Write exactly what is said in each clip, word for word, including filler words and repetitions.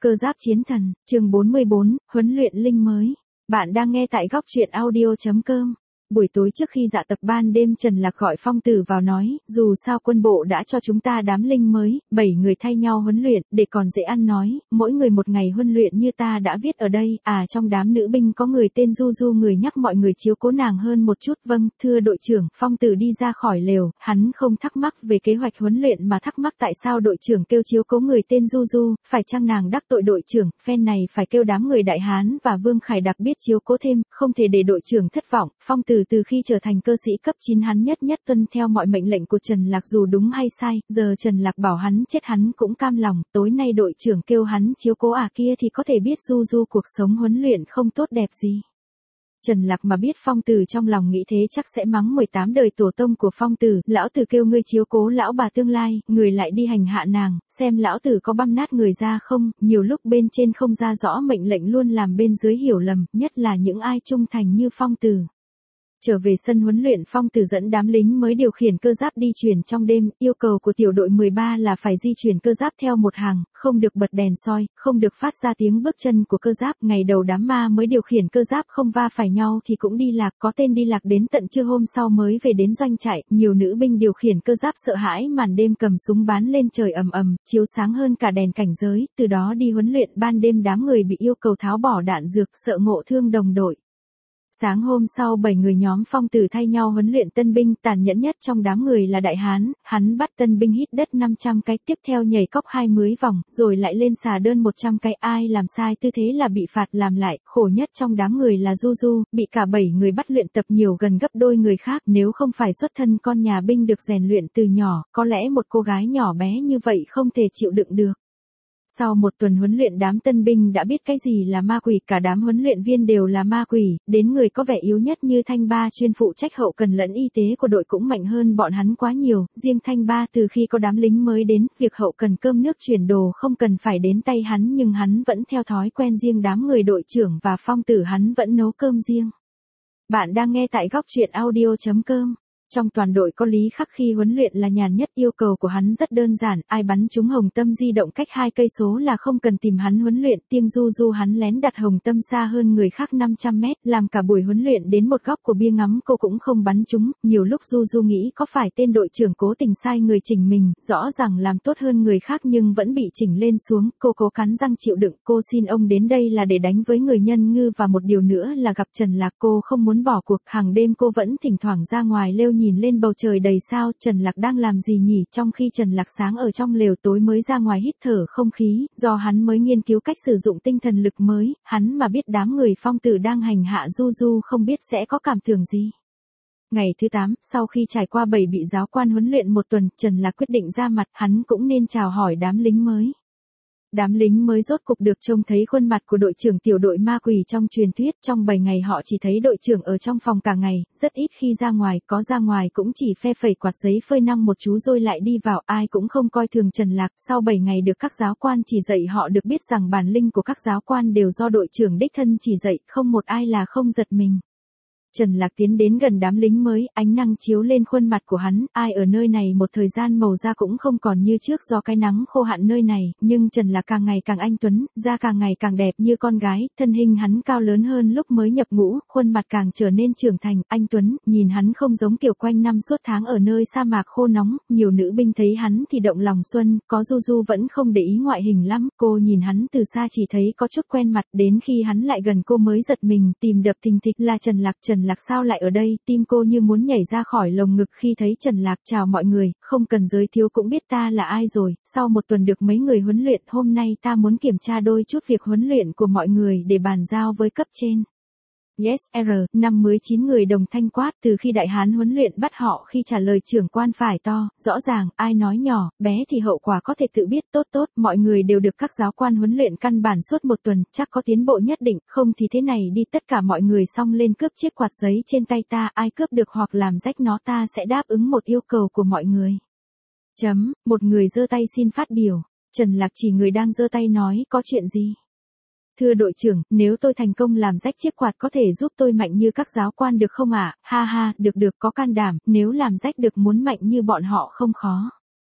Cơ giáp chiến thần, chương bốn mươi bốn, huấn luyện linh mới. Bạn đang nghe tại góc truyện audio chấm com. Buổi tối trước khi dạ tập ban đêm, Trần Lạc gọi Phong Tử vào nói, dù sao quân bộ đã cho chúng ta đám linh mới, bảy người thay nhau huấn luyện, để còn dễ ăn nói, mỗi người một ngày huấn luyện như ta đã viết ở đây, à trong đám nữ binh có người tên Du Du, người nhắc mọi người chiếu cố nàng hơn một chút. Vâng, thưa đội trưởng. Phong Tử đi ra khỏi lều, hắn không thắc mắc về kế hoạch huấn luyện mà thắc mắc tại sao đội trưởng kêu chiếu cố người tên Du Du, phải chăng nàng đắc tội đội trưởng, phen này phải kêu đám người Đại Hán và Vương Khải đặc biết chiếu cố thêm, không thể để đội trưởng thất vọng. Phong Tử từ khi trở thành cơ sĩ cấp chín hắn nhất nhất tuân theo mọi mệnh lệnh của Trần Lạc dù đúng hay sai, giờ Trần Lạc bảo hắn chết hắn cũng cam lòng. Tối nay đội trưởng kêu hắn chiếu cố à kia thì có thể biết Du Du cuộc sống huấn luyện không tốt đẹp gì. Trần Lạc mà biết Phong Tử trong lòng nghĩ thế chắc sẽ mắng mười tám đời tổ tông của Phong Tử. Lão Tử kêu ngươi chiếu cố lão bà tương lai, người lại đi hành hạ nàng, xem lão Tử có băm nát người ra không. Nhiều lúc bên trên không ra rõ mệnh lệnh luôn làm bên dưới hiểu lầm, nhất là những ai trung thành như Phong Tử. Trở về sân huấn luyện, Phong Tử dẫn đám lính mới điều khiển cơ giáp đi chuyển trong đêm. Yêu cầu của tiểu đội mười ba là phải di chuyển cơ giáp theo một hàng, không được bật đèn soi, không được phát ra tiếng bước chân của cơ giáp. Ngày đầu đám ma mới điều khiển cơ giáp không va phải nhau thì cũng đi lạc, có tên đi lạc đến tận trưa hôm sau mới về đến doanh trại. Nhiều nữ binh điều khiển cơ giáp sợ hãi màn đêm, cầm súng bắn lên trời ầm ầm, chiếu sáng hơn cả đèn cảnh giới. Từ đó đi huấn luyện ban đêm, đám người bị yêu cầu tháo bỏ đạn dược, sợ ngộ thương đồng đội. Sáng hôm sau, bảy người nhóm Phong Tử thay nhau huấn luyện tân binh. Tàn nhẫn nhất trong đám người là Đại Hán, hắn bắt tân binh hít đất năm trăm cái, tiếp theo nhảy cóc hai mươi vòng, rồi lại lên xà đơn một trăm cái. Ai làm sai tư thế là bị phạt làm lại. Khổ nhất trong đám người là Du Du, bị cả bảy người bắt luyện tập nhiều gần gấp đôi người khác. Nếu không phải xuất thân con nhà binh được rèn luyện từ nhỏ, có lẽ một cô gái nhỏ bé như vậy không thể chịu đựng được. Sau một tuần huấn luyện, đám tân binh đã biết cái gì là ma quỷ, cả đám huấn luyện viên đều là ma quỷ, đến người có vẻ yếu nhất như Thanh Ba chuyên phụ trách hậu cần lẫn y tế của đội cũng mạnh hơn bọn hắn quá nhiều. Riêng Thanh Ba từ khi có đám lính mới đến, việc hậu cần cơm nước chuyển đồ không cần phải đến tay hắn, nhưng hắn vẫn theo thói quen riêng đám người đội trưởng và Phong Tử hắn vẫn nấu cơm riêng. Bạn đang nghe tại góc truyện audio chấm com. Trong toàn đội có Lý Khắc khi huấn luyện là nhàn nhất, yêu cầu của hắn rất đơn giản, ai bắn trúng hồng tâm di động cách hai cây số là không cần tìm hắn huấn luyện. Tiêng Du Du hắn lén đặt hồng tâm xa hơn người khác năm trăm mét, làm cả buổi huấn luyện đến một góc của bia ngắm cô cũng không bắn trúng. Nhiều lúc Du Du nghĩ có phải tên đội trưởng cố tình sai người chỉnh mình, rõ ràng làm tốt hơn người khác nhưng vẫn bị chỉnh lên xuống. Cô cố cắn răng chịu đựng, cô xin ông đến đây là để đánh với người nhân ngư, và một điều nữa là gặp Trần Lạc. Cô không muốn bỏ cuộc, hàng đêm cô vẫn thỉnh thoảng ra ngoài lêu nhìn lên bầu trời đầy sao. Trần Lạc đang làm gì nhỉ? Trong khi Trần Lạc sáng ở trong lều, tối mới ra ngoài hít thở không khí, do hắn mới nghiên cứu cách sử dụng tinh thần lực mới. Hắn mà biết đám người Phong Tử đang hành hạ Du Du không biết sẽ có cảm tưởng gì. Ngày thứ tám, sau khi trải qua bảy bị giáo quan huấn luyện một tuần, Trần Lạc quyết định ra mặt, hắn cũng nên chào hỏi đám lính mới. Đám lính mới rốt cục được trông thấy khuôn mặt của đội trưởng tiểu đội ma quỷ trong truyền thuyết. Trong bảy ngày họ chỉ thấy đội trưởng ở trong phòng cả ngày, rất ít khi ra ngoài, có ra ngoài cũng chỉ phe phẩy quạt giấy phơi nắng một chú rồi lại đi vào. Ai cũng không coi thường Trần Lạc. Sau bảy ngày được các giáo quan chỉ dạy, họ được biết rằng bản lĩnh của các giáo quan đều do đội trưởng đích thân chỉ dạy, không một ai là không giật mình. Trần Lạc tiến đến gần đám lính mới, ánh nắng chiếu lên khuôn mặt của hắn. Ai ở nơi này một thời gian màu da cũng không còn như trước do cái nắng khô hạn nơi này, nhưng Trần Lạc càng ngày càng anh tuấn, da càng ngày càng đẹp như con gái. Thân hình hắn cao lớn hơn lúc mới nhập ngũ, khuôn mặt càng trở nên trưởng thành, anh tuấn, nhìn hắn không giống kiểu quanh năm suốt tháng ở nơi sa mạc khô nóng. Nhiều nữ binh thấy hắn thì động lòng xuân, có Du Du vẫn không để ý ngoại hình lắm, cô nhìn hắn từ xa chỉ thấy có chút quen mặt, đến khi hắn lại gần cô mới giật mình, tìm đập thình thịch. Là Trần Lạc. Trần Lạc sao lại ở đây? Tim cô như muốn nhảy ra khỏi lồng ngực khi thấy Trần Lạc. Chào mọi người, không cần giới thiệu cũng biết ta là ai rồi. Sau một tuần được mấy người huấn luyện, hôm nay ta muốn kiểm tra đôi chút việc huấn luyện của mọi người để bàn giao với cấp trên. Yes, R, năm mươi chín người đồng thanh quát. Từ khi Đại Hán huấn luyện bắt họ khi trả lời trưởng quan phải to, rõ ràng, ai nói nhỏ, bé thì hậu quả có thể tự biết. Tốt tốt, mọi người đều được các giáo quan huấn luyện căn bản suốt một tuần, chắc có tiến bộ nhất định, không thì thế này đi, tất cả mọi người xong lên cướp chiếc quạt giấy trên tay ta, ai cướp được hoặc làm rách nó ta sẽ đáp ứng một yêu cầu của mọi người. Chấm, một người giơ tay xin phát biểu. Trần Lạc chỉ người đang giơ tay nói, có chuyện gì? Thưa đội trưởng, nếu tôi thành công làm rách chiếc quạt có thể giúp tôi mạnh như các giáo quan được không ạ? À? Ha ha, được được, có can đảm, nếu làm rách được muốn mạnh như bọn họ không khó.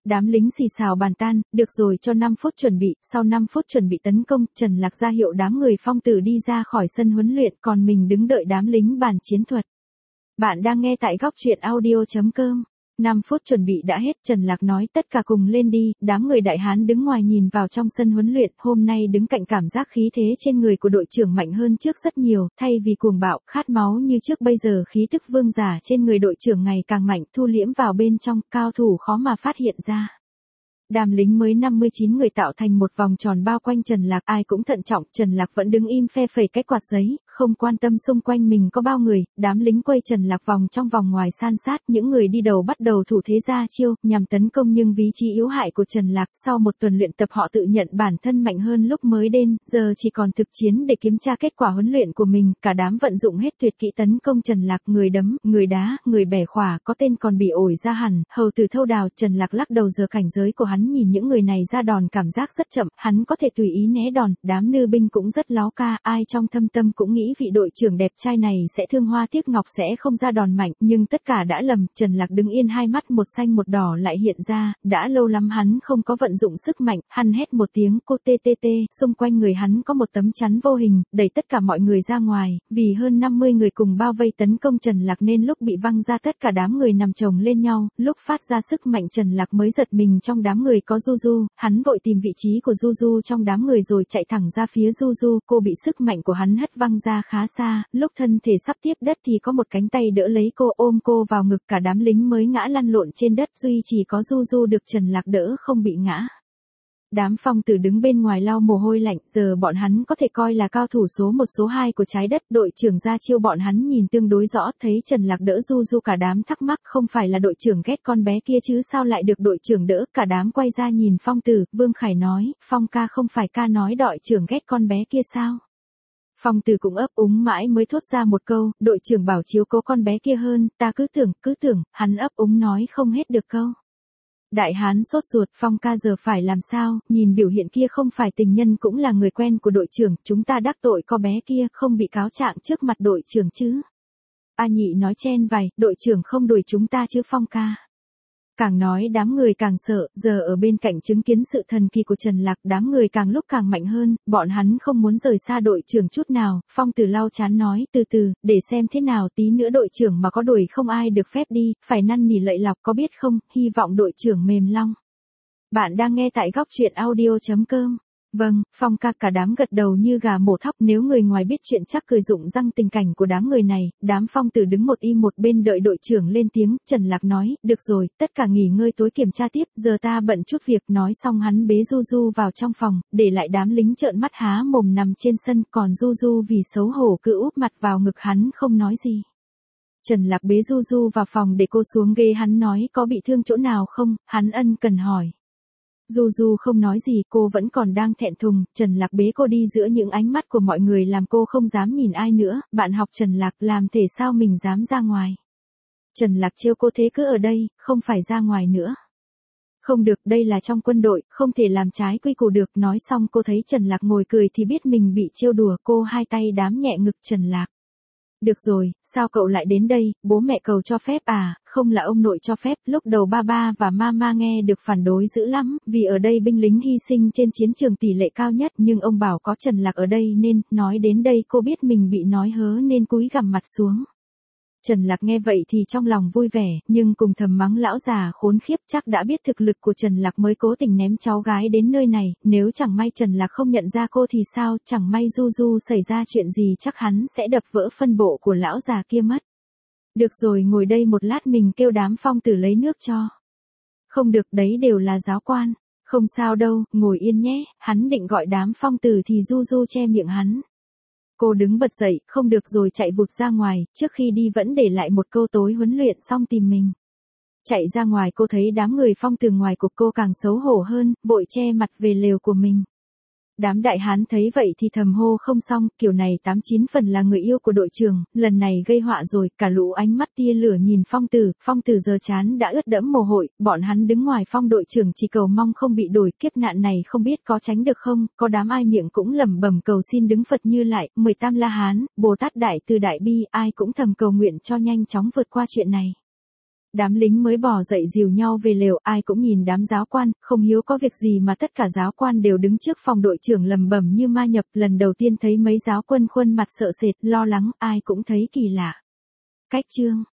Đám lính xì xào bàn tan, được rồi cho năm phút chuẩn bị, sau năm phút chuẩn bị tấn công, Trần Lạc ra hiệu đám người Phong Tử đi ra khỏi sân huấn luyện, còn mình đứng đợi đám lính bàn chiến thuật. Bạn đang nghe tại góc truyện audio chấm com. năm phút chuẩn bị đã hết, Trần Lạc nói tất cả cùng lên đi, đám người Đại Hán đứng ngoài nhìn vào trong sân huấn luyện, hôm nay đứng cạnh cảm giác khí thế trên người của đội trưởng mạnh hơn trước rất nhiều, thay vì cuồng bạo, khát máu như trước bây giờ khí tức vương giả trên người đội trưởng ngày càng mạnh, thu liễm vào bên trong, cao thủ khó mà phát hiện ra. Đám lính mới năm mươi chín người tạo thành một vòng tròn bao quanh Trần Lạc, ai cũng thận trọng, Trần Lạc vẫn đứng im phe phẩy cái quạt giấy, không quan tâm xung quanh mình có bao người, đám lính quay Trần Lạc vòng trong vòng ngoài san sát, những người đi đầu bắt đầu thủ thế ra chiêu, nhằm tấn công nhưng vị trí yếu hại của Trần Lạc, sau một tuần luyện tập họ tự nhận bản thân mạnh hơn lúc mới đến, giờ chỉ còn thực chiến để kiểm tra kết quả huấn luyện của mình, cả đám vận dụng hết tuyệt kỹ tấn công Trần Lạc, người đấm, người đá, người bẻ khỏa, có tên còn bị ổi ra hẳn, hầu tử thâu đào, Trần Lạc lắc đầu giờ cảnh giới của hắn nhìn những người này ra đòn cảm giác rất chậm, hắn có thể tùy ý né đòn, đám nữ binh cũng rất láo ca, ai trong thâm tâm cũng nghĩ vị đội trưởng đẹp trai này sẽ thương hoa tiếc ngọc sẽ không ra đòn mạnh, nhưng tất cả đã lầm, Trần Lạc đứng yên hai mắt một xanh một đỏ lại hiện ra, đã lâu lắm hắn không có vận dụng sức mạnh, hắn hét một tiếng cô tê tê tê, xung quanh người hắn có một tấm chắn vô hình, đẩy tất cả mọi người ra ngoài, vì hơn năm mươi người cùng bao vây tấn công Trần Lạc nên lúc bị văng ra tất cả đám người nằm chồng lên nhau, lúc phát ra sức mạnh Trần Lạc mới giật mình trong đám người có Du Du, hắn vội tìm vị trí của Du Du trong đám người rồi chạy thẳng ra phía Du Du, cô bị sức mạnh của hắn hất văng ra khá xa, lúc thân thể sắp tiếp đất thì có một cánh tay đỡ lấy cô ôm cô vào ngực cả đám lính mới ngã lăn lộn trên đất duy chỉ có Du Du được Trần Lạc đỡ không bị ngã. Đám Phong Tử đứng bên ngoài lau mồ hôi lạnh, giờ bọn hắn có thể coi là cao thủ số một số hai của trái đất, đội trưởng ra chiêu bọn hắn nhìn tương đối rõ, thấy Trần Lạc đỡ Du Du cả đám thắc mắc không phải là đội trưởng ghét con bé kia chứ sao lại được đội trưởng đỡ, cả đám quay ra nhìn Phong Tử, Vương Khải nói, Phong ca không phải ca nói đội trưởng ghét con bé kia sao? Phong Tử cũng ấp úng mãi mới thốt ra một câu, đội trưởng bảo chiếu cố con bé kia hơn, ta cứ tưởng, cứ tưởng, hắn ấp úng nói không hết được câu. Đại Hán sốt ruột, Phong ca giờ phải làm sao, nhìn biểu hiện kia không phải tình nhân cũng là người quen của đội trưởng, chúng ta đắc tội con bé kia không bị cáo trạng trước mặt đội trưởng chứ. A Nhị nói chen vài, đội trưởng không đuổi chúng ta chứ Phong ca. Càng nói đám người càng sợ, giờ ở bên cạnh chứng kiến sự thần kỳ của Trần Lạc, đám người càng lúc càng mạnh hơn, bọn hắn không muốn rời xa đội trưởng chút nào, Phong Tử lau chán nói, từ từ, để xem thế nào tí nữa đội trưởng mà có đuổi không ai được phép đi, phải năn nỉ lạy lọc có biết không, hy vọng đội trưởng mềm long. Bạn đang nghe tại góc truyện audio chấm com. Vâng, Phong ca cả đám gật đầu như gà mổ thóc, nếu người ngoài biết chuyện chắc cười rụng răng tình cảnh của đám người này, đám Phong Tử đứng một im một bên đợi đội trưởng lên tiếng, Trần Lạc nói, được rồi, tất cả nghỉ ngơi tối kiểm tra tiếp, giờ ta bận chút việc, nói xong hắn bế Du Du vào trong phòng, để lại đám lính trợn mắt há mồm nằm trên sân, còn Du Du vì xấu hổ cứ úp mặt vào ngực hắn không nói gì. Trần Lạc bế Du Du vào phòng để cô xuống ghế, hắn nói có bị thương chỗ nào không, hắn ân cần hỏi. Du Du không nói gì, cô vẫn còn đang thẹn thùng, Trần Lạc bế cô đi giữa những ánh mắt của mọi người làm cô không dám nhìn ai nữa, bạn học Trần Lạc làm thể sao mình dám ra ngoài. Trần Lạc trêu cô thế cứ ở đây, không phải ra ngoài nữa. Không được, đây là trong quân đội, không thể làm trái quy củ được, nói xong cô thấy Trần Lạc ngồi cười thì biết mình bị trêu đùa, cô hai tay đám nhẹ ngực Trần Lạc. Được rồi, sao cậu lại đến đây, bố mẹ cậu cho phép à, không là ông nội cho phép, lúc đầu ba ba và mama nghe được phản đối dữ lắm, vì ở đây binh lính hy sinh trên chiến trường tỷ lệ cao nhất, nhưng ông bảo có Trần Lạc ở đây nên, nói đến đây cô biết mình bị nói hớ nên cúi gằm mặt xuống. Trần Lạc nghe vậy thì trong lòng vui vẻ, nhưng cùng thầm mắng lão già khốn khiếp, chắc đã biết thực lực của Trần Lạc mới cố tình ném cháu gái đến nơi này, nếu chẳng may Trần Lạc không nhận ra cô thì sao, chẳng may Du Du xảy ra chuyện gì chắc hắn sẽ đập vỡ phân bộ của lão già kia mất. Được rồi, ngồi đây một lát mình kêu đám Phong Tử lấy nước cho. Không được, đấy đều là giáo quan. Không sao đâu, ngồi yên nhé, hắn định gọi đám Phong Tử thì Du Du che miệng hắn. Cô đứng bật dậy, không được rồi chạy vụt ra ngoài, trước khi đi vẫn để lại một câu tối huấn luyện xong tìm mình. Chạy ra ngoài cô thấy đám người Phong Tử ngoài cục cô càng xấu hổ hơn, vội che mặt về lều của mình. Đám đại hán thấy vậy thì thầm hô không xong, kiểu này tám chín phần là người yêu của đội trưởng, lần này gây họa rồi, cả lũ ánh mắt tia lửa nhìn Phong Tử, Phong Tử giờ chán đã ướt đẫm mồ hôi, bọn hắn đứng ngoài Phong đội trưởng chỉ cầu mong không bị đổi, kiếp nạn này không biết có tránh được không, có đám ai miệng cũng lẩm bẩm cầu xin đứng Phật Như Lại, mười tam La Hán, Bồ Tát Đại Từ Đại Bi, ai cũng thầm cầu nguyện cho nhanh chóng vượt qua chuyện này. Đám lính mới bò dậy dìu nhau về lều, ai cũng nhìn đám giáo quan, không hiếu có việc gì mà tất cả giáo quan đều đứng trước phòng đội trưởng lầm bầm như ma nhập, lần đầu tiên thấy mấy giáo quân khuôn mặt sợ sệt, lo lắng, ai cũng thấy kỳ lạ. Cách chương